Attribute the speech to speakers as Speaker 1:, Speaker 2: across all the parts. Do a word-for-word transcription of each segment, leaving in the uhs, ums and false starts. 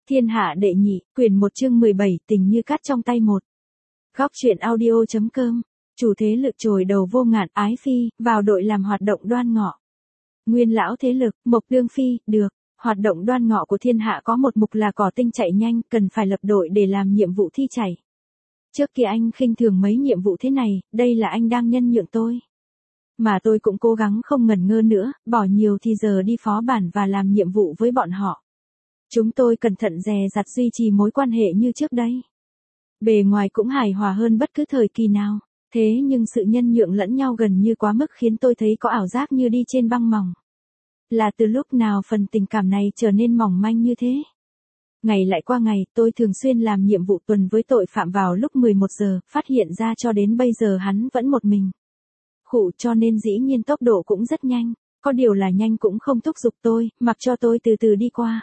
Speaker 1: Thiên hạ đệ nhị, quyển một chương mười bảy, tình như cát trong tay một. Góc truyện audio.com, chủ thế lực chồi đầu vô ngạn ái phi, vào đội làm hoạt động đoan ngọ. Nguyên lão thế lực, Mộc Đương Phi, được. Hoạt động đoan ngọ của thiên hạ có một mục là cỏ tinh chạy nhanh, cần phải lập đội để làm nhiệm vụ thi chảy. Trước kia anh khinh thường mấy nhiệm vụ thế này, đây là anh đang nhân nhượng tôi. Mà tôi cũng cố gắng không ngần ngơ nữa, bỏ nhiều thì giờ đi phó bản và làm nhiệm vụ với bọn họ. Chúng tôi cẩn thận dè dặt duy trì mối quan hệ như trước đây. Bề ngoài cũng hài hòa hơn bất cứ thời kỳ nào, thế nhưng sự nhân nhượng lẫn nhau gần như quá mức khiến tôi thấy có ảo giác như đi trên băng mỏng. Là từ lúc nào phần tình cảm này trở nên mỏng manh như thế? Ngày lại qua ngày, tôi thường xuyên làm nhiệm vụ tuần với tội phạm vào lúc mười một giờ, phát hiện ra cho đến bây giờ hắn vẫn một mình. Khụ cho nên dĩ nhiên tốc độ cũng rất nhanh, có điều là nhanh cũng không thúc giục tôi, mặc cho tôi từ từ đi qua.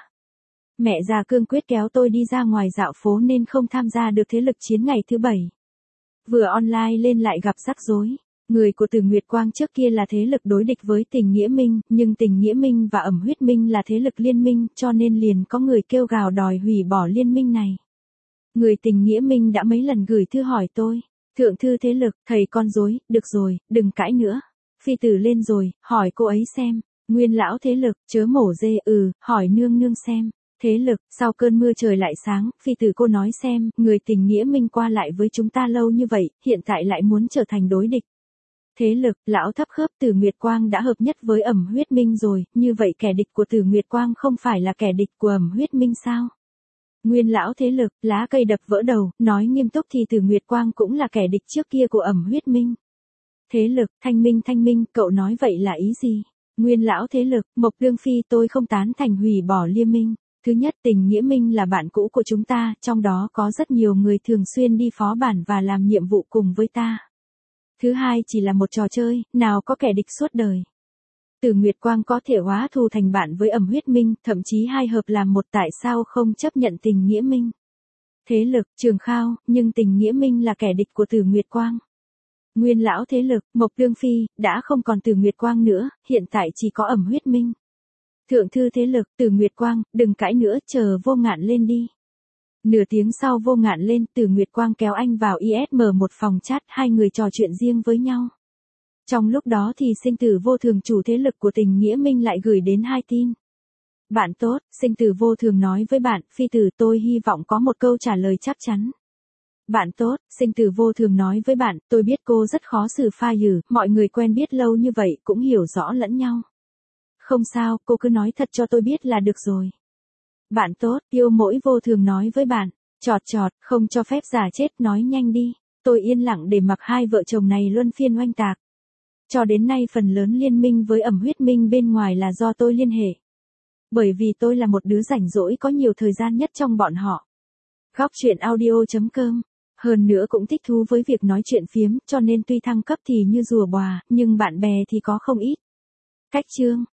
Speaker 1: Mẹ già cương quyết kéo tôi đi ra ngoài dạo phố nên không tham gia được thế lực chiến ngày thứ bảy. Vừa online lên lại gặp rắc rối. Người của Từ Nguyệt Quang trước kia là thế lực đối địch với Tình Nghĩa Minh, nhưng Tình Nghĩa Minh và Ẩm Huyết Minh là thế lực liên minh, cho nên liền có người kêu gào đòi hủy bỏ liên minh này. Người Tình Nghĩa Minh đã mấy lần gửi thư hỏi tôi, thượng thư thế lực, thầy con dối, được rồi, đừng cãi nữa. Phi tử lên rồi, hỏi cô ấy xem. Nguyên lão thế lực, chớ mổ dê, ừ, hỏi nương nương xem. Thế lực, sau cơn mưa trời lại sáng, phi tử cô nói xem, người Tình Nghĩa Minh qua lại với chúng ta lâu như vậy, hiện tại lại muốn trở thành đối địch. Thế lực, lão thấp khớp Từ Nguyệt Quang đã hợp nhất với Ẩm Huyết Minh rồi, như vậy kẻ địch của Từ Nguyệt Quang không phải là kẻ địch của Ẩm Huyết Minh sao? Nguyên lão thế lực, lá cây đập vỡ đầu, nói nghiêm túc thì Từ Nguyệt Quang cũng là kẻ địch trước kia của Ẩm Huyết Minh. Thế lực, thanh minh thanh minh, cậu nói vậy là ý gì? Nguyên lão thế lực, Mộc Đương Phi tôi không tán thành hủy bỏ liên minh. Thứ nhất, Tình Nghĩa Minh là bạn cũ của chúng ta, trong đó có rất nhiều người thường xuyên đi phó bản và làm nhiệm vụ cùng với ta. Thứ hai chỉ là một trò chơi, nào có kẻ địch suốt đời. Từ Nguyệt Quang có thể hóa thù thành bạn với Ẩm Huyết Minh, thậm chí hai hợp làm một, tại sao không chấp nhận Tình Nghĩa Minh? Thế lực, Trường Khao, nhưng Tình Nghĩa Minh là kẻ địch của Từ Nguyệt Quang. Nguyên lão thế lực, Mộc Đương Phi, đã không còn Từ Nguyệt Quang nữa, hiện tại chỉ có Ẩm Huyết Minh. Thượng thư thế lực, Từ Nguyệt Quang, đừng cãi nữa, chờ Vô Ngạn lên đi. Nửa tiếng sau Vô Ngạn lên, Từ Nguyệt Quang kéo anh vào i ét em một phòng chat, hai người trò chuyện riêng với nhau. Trong lúc đó thì Sinh Tử Vô Thường chủ thế lực của Tình Nghĩa Minh lại gửi đến hai tin. Bạn tốt, Sinh Tử Vô Thường nói với bạn, phi tử tôi hy vọng có một câu trả lời chắc chắn. Bạn tốt, Sinh Tử Vô Thường nói với bạn, tôi biết cô rất khó xử pha dừ, mọi người quen biết lâu như vậy cũng hiểu rõ lẫn nhau. Không sao, cô cứ nói thật cho tôi biết là được rồi. Bạn tốt, Yêu Mỗi Vô Thường nói với bạn, chọt chọt, không cho phép giả chết, nói nhanh đi, tôi yên lặng để mặc hai vợ chồng này luân phiên oanh tạc. Cho đến nay phần lớn liên minh với Ẩm Huyết Minh bên ngoài là do tôi liên hệ. Bởi vì tôi là một đứa rảnh rỗi có nhiều thời gian nhất trong bọn họ. Góc truyện audio.com, hơn nữa cũng thích thú với việc nói chuyện phiếm, cho nên tuy thăng cấp thì như rùa bòa, nhưng bạn bè thì có không ít. Cách chương